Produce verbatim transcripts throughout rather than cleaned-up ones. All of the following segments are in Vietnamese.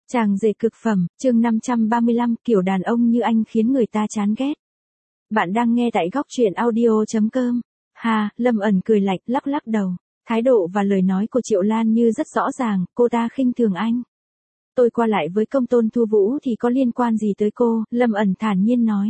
Chàng rể cực phẩm, chương năm trăm ba mươi lăm, kiểu đàn ông như anh khiến người ta chán ghét. Bạn đang nghe tại góc truyện audio.com. Hà, Lâm ẩn cười lạnh, lắc lắc đầu. Thái độ và lời nói của Triệu Lan Như rất rõ ràng, cô ta khinh thường anh. Tôi qua lại với công tôn Thu Vũ thì có liên quan gì tới cô, Lâm ẩn thản nhiên nói.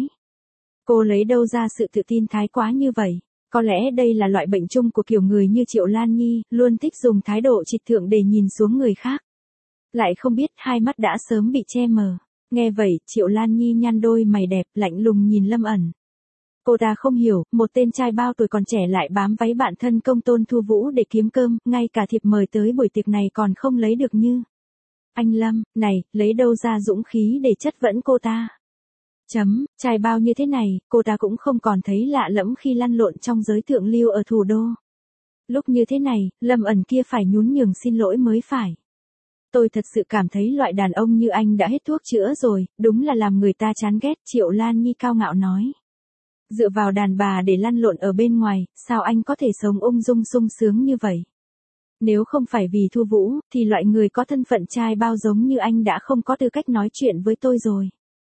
Cô lấy đâu ra sự tự tin thái quá như vậy? Có lẽ đây là loại bệnh chung của kiểu người như Triệu Lan Nhi, luôn thích dùng thái độ trịch thượng để nhìn xuống người khác. Lại không biết hai mắt đã sớm bị che mờ. Nghe vậy, Triệu Lan Nhi nhăn đôi mày đẹp, lạnh lùng nhìn Lâm ẩn. Cô ta không hiểu, một tên trai bao tuổi còn trẻ lại bám váy bạn thân công tôn Thu Vũ để kiếm cơm, ngay cả thiệp mời tới buổi tiệc này còn không lấy được như. Anh Lâm, này, lấy đâu ra dũng khí để chất vấn cô ta? Chấm, trai bao như thế này, cô ta cũng không còn thấy lạ lẫm khi lăn lộn trong giới thượng lưu ở thủ đô. Lúc như thế này, Lâm ẩn kia phải nhún nhường xin lỗi mới phải. Tôi thật sự cảm thấy loại đàn ông như anh đã hết thuốc chữa rồi, đúng là làm người ta chán ghét, Triệu Lan Nhi cao ngạo nói. Dựa vào đàn bà để lăn lộn ở bên ngoài, sao anh có thể sống ung dung sung sướng như vậy? Nếu không phải vì Thu Vũ, thì loại người có thân phận trai bao giống như anh đã không có tư cách nói chuyện với tôi rồi.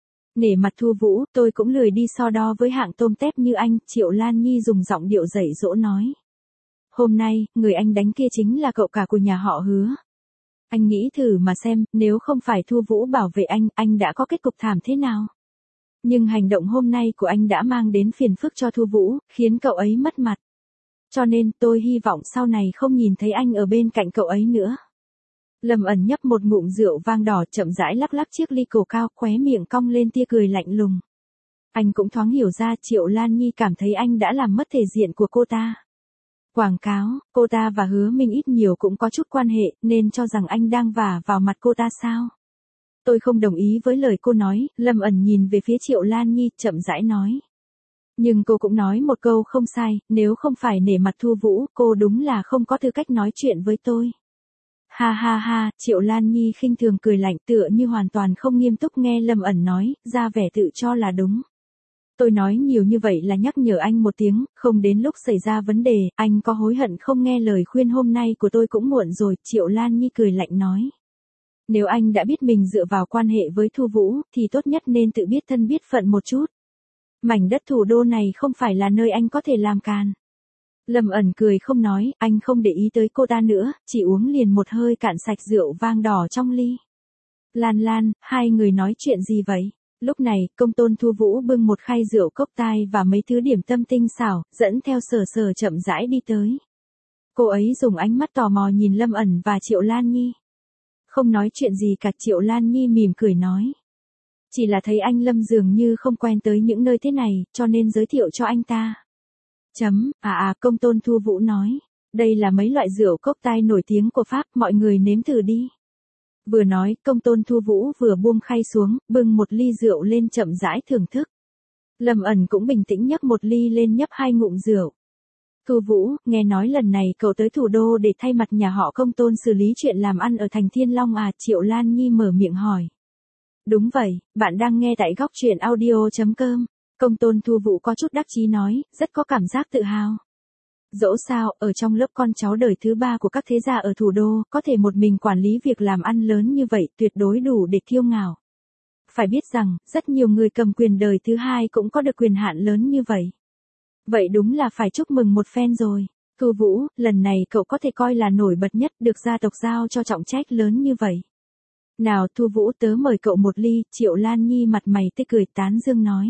Nể mặt Thu Vũ, tôi cũng lười đi so đo với hạng tôm tép như anh, Triệu Lan Nhi dùng giọng điệu dạy dỗ nói. Hôm nay, người anh đánh kia chính là cậu cả của nhà họ Hứa. Anh nghĩ thử mà xem, nếu không phải Thu Vũ bảo vệ anh, anh đã có kết cục thảm thế nào? Nhưng hành động hôm nay của anh đã mang đến phiền phức cho Thu Vũ, khiến cậu ấy mất mặt. Cho nên, tôi hy vọng sau này không nhìn thấy anh ở bên cạnh cậu ấy nữa. Lâm ẩn nhấp một ngụm rượu vang đỏ, chậm rãi lắc lắc chiếc ly cổ cao, khóe miệng cong lên tia cười lạnh lùng. Anh cũng thoáng hiểu ra Triệu Lan Nhi cảm thấy anh đã làm mất thể diện của cô ta. Quảng cáo, cô ta và Hứa Minh ít nhiều cũng có chút quan hệ, nên cho rằng anh đang vả vào mặt cô ta sao? Tôi không đồng ý với lời cô nói, Lâm ẩn nhìn về phía Triệu Lan Nhi, chậm rãi nói. Nhưng cô cũng nói một câu không sai, nếu không phải nể mặt Thu Vũ, cô đúng là không có tư cách nói chuyện với tôi. Ha ha ha, Triệu Lan Nhi khinh thường cười lạnh tựa như hoàn toàn không nghiêm túc nghe Lâm ẩn nói, ra vẻ tự cho là đúng. Tôi nói nhiều như vậy là nhắc nhở anh một tiếng, không đến lúc xảy ra vấn đề, anh có hối hận không nghe lời khuyên hôm nay của tôi cũng muộn rồi, Triệu Lan Nhi cười lạnh nói. Nếu anh đã biết mình dựa vào quan hệ với Thu Vũ, thì tốt nhất nên tự biết thân biết phận một chút. Mảnh đất thủ đô này không phải là nơi anh có thể làm càn. Lâm ẩn cười không nói, anh không để ý tới cô ta nữa, chỉ uống liền một hơi cạn sạch rượu vang đỏ trong ly. Lan Lan, hai người nói chuyện gì vậy? Lúc này, công tôn Thu Vũ bưng một khay rượu cốc tai và mấy thứ điểm tâm tinh xảo, dẫn theo Sở Sở chậm rãi đi tới. Cô ấy dùng ánh mắt tò mò nhìn Lâm ẩn và Triệu Lan Nhi. Không nói chuyện gì cả, Triệu Lan Nhi mỉm cười nói. Chỉ là thấy anh Lâm dường như không quen tới những nơi thế này, cho nên giới thiệu cho anh ta. Chấm, à à, công tôn Thu Vũ nói. Đây là mấy loại rượu cốc tai nổi tiếng của Pháp, mọi người nếm thử đi. Vừa nói, công tôn Thu Vũ vừa buông khay xuống, bưng một ly rượu lên chậm rãi thưởng thức. Lâm ẩn cũng bình tĩnh nhấc một ly lên nhấp hai ngụm rượu. Thu Vũ, nghe nói lần này cậu tới thủ đô để thay mặt nhà họ công tôn xử lý chuyện làm ăn ở thành Thiên Long à, Triệu Lan Nhi mở miệng hỏi. Đúng vậy, bạn đang nghe tại góc truyện audio.com. Công tôn Thu Vũ có chút đắc chí nói, rất có cảm giác tự hào. Dẫu sao, ở trong lớp con cháu đời thứ ba của các thế gia ở thủ đô, có thể một mình quản lý việc làm ăn lớn như vậy tuyệt đối đủ để kiêu ngạo. Phải biết rằng, rất nhiều người cầm quyền đời thứ hai cũng có được quyền hạn lớn như vậy. Vậy đúng là phải chúc mừng một phen rồi. Thu Vũ, lần này cậu có thể coi là nổi bật nhất, được gia tộc giao cho trọng trách lớn như vậy. Nào Thu Vũ, tớ mời cậu một ly, Triệu Lan Nhi mặt mày tươi cười tán dương nói.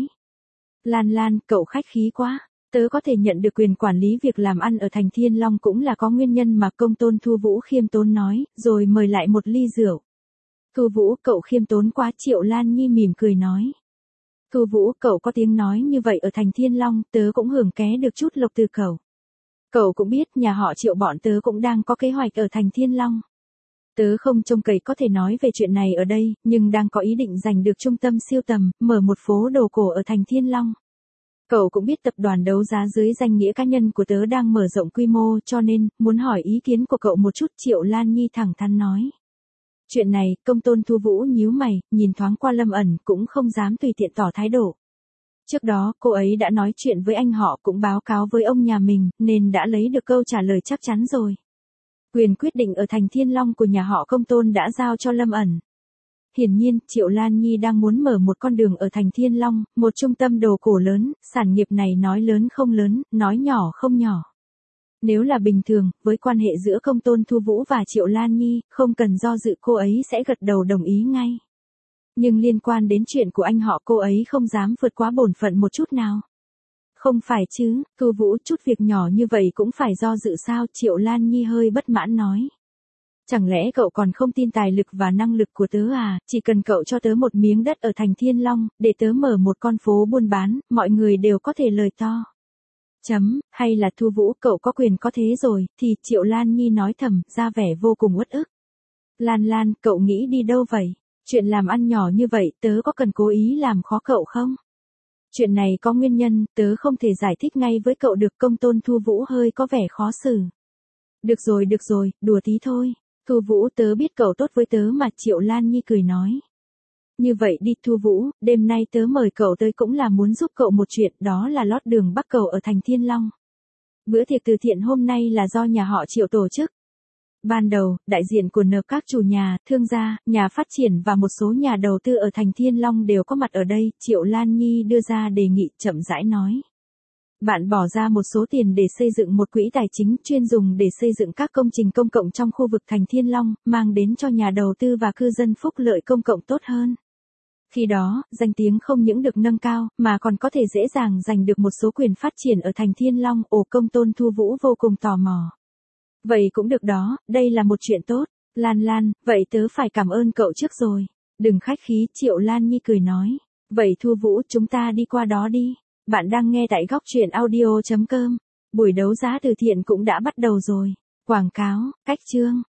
Lan Lan, cậu khách khí quá. Tớ có thể nhận được quyền quản lý việc làm ăn ở thành Thiên Long cũng là có nguyên nhân mà công tôn Thu Vũ khiêm tốn nói, rồi mời lại một ly rượu. Thu Vũ, cậu khiêm tốn quá, Triệu Lan Nhi mỉm cười nói. Thu Vũ, cậu có tiếng nói như vậy ở thành Thiên Long, tớ cũng hưởng ké được chút lộc từ cậu. Cậu cũng biết nhà họ Triệu bọn tớ cũng đang có kế hoạch ở thành Thiên Long. Tớ không trông cậy có thể nói về chuyện này ở đây, nhưng đang có ý định giành được trung tâm siêu tầm, mở một phố đồ cổ ở thành Thiên Long. Cậu cũng biết tập đoàn đấu giá dưới danh nghĩa cá nhân của tớ đang mở rộng quy mô, cho nên, muốn hỏi ý kiến của cậu một chút, Triệu Lan Nhi thẳng thắn nói. Chuyện này, công tôn Thu Vũ nhíu mày, nhìn thoáng qua Lâm ẩn, cũng không dám tùy tiện tỏ thái độ. Trước đó, cô ấy đã nói chuyện với anh họ, cũng báo cáo với ông nhà mình, nên đã lấy được câu trả lời chắc chắn rồi. Quyền quyết định ở thành Thiên Long của nhà họ công tôn đã giao cho Lâm ẩn. Hiển nhiên, Triệu Lan Nhi đang muốn mở một con đường ở thành Thiên Long, một trung tâm đồ cổ lớn, sản nghiệp này nói lớn không lớn, nói nhỏ không nhỏ. Nếu là bình thường, với quan hệ giữa Công Tôn Thu Vũ và Triệu Lan Nhi, không cần do dự cô ấy sẽ gật đầu đồng ý ngay. Nhưng liên quan đến chuyện của anh họ cô ấy không dám vượt quá bổn phận một chút nào. Không phải chứ, Thu Vũ, chút việc nhỏ như vậy cũng phải do dự sao? Triệu Lan Nhi hơi bất mãn nói. Chẳng lẽ cậu còn không tin tài lực và năng lực của tớ à, chỉ cần cậu cho tớ một miếng đất ở thành Thiên Long, để tớ mở một con phố buôn bán, mọi người đều có thể lời to. Chấm, hay là Thu Vũ cậu có quyền có thế rồi, thì Triệu Lan Nhi nói thầm, ra vẻ vô cùng uất ức. Lan Lan, cậu nghĩ đi đâu vậy? Chuyện làm ăn nhỏ như vậy, tớ có cần cố ý làm khó cậu không? Chuyện này có nguyên nhân, tớ không thể giải thích ngay với cậu được. Công Tôn Thu Vũ hơi có vẻ khó xử. Được rồi được rồi, đùa tí thôi. Thu Vũ, tớ biết cậu tốt với tớ mà. Triệu Lan Nhi cười nói. Như vậy đi Thu Vũ, đêm nay tớ mời cậu tới cũng là muốn giúp cậu một chuyện, đó là lót đường bắc cầu ở thành Thiên Long. Bữa tiệc từ thiện hôm nay là do nhà họ Triệu tổ chức. Ban đầu, đại diện của nợ các chủ nhà, thương gia, nhà phát triển và một số nhà đầu tư ở thành Thiên Long đều có mặt ở đây. Triệu Lan Nhi đưa ra đề nghị, chậm rãi nói. Bạn bỏ ra một số tiền để xây dựng một quỹ tài chính chuyên dùng để xây dựng các công trình công cộng trong khu vực thành Thiên Long, mang đến cho nhà đầu tư và cư dân phúc lợi công cộng tốt hơn. Khi đó, danh tiếng không những được nâng cao, mà còn có thể dễ dàng giành được một số quyền phát triển ở thành Thiên Long. Ồ, Công Tôn Thu Vũ vô cùng tò mò. Vậy cũng được đó, đây là một chuyện tốt. Lan Lan, vậy tớ phải cảm ơn cậu trước rồi. Đừng khách khí, Triệu Lan Nhi cười nói. Vậy Thu Vũ, chúng ta đi qua đó đi. Bạn đang nghe tại góc truyện audio chấm com. Buổi đấu giá từ thiện cũng đã bắt đầu rồi. Quảng cáo, cách chương.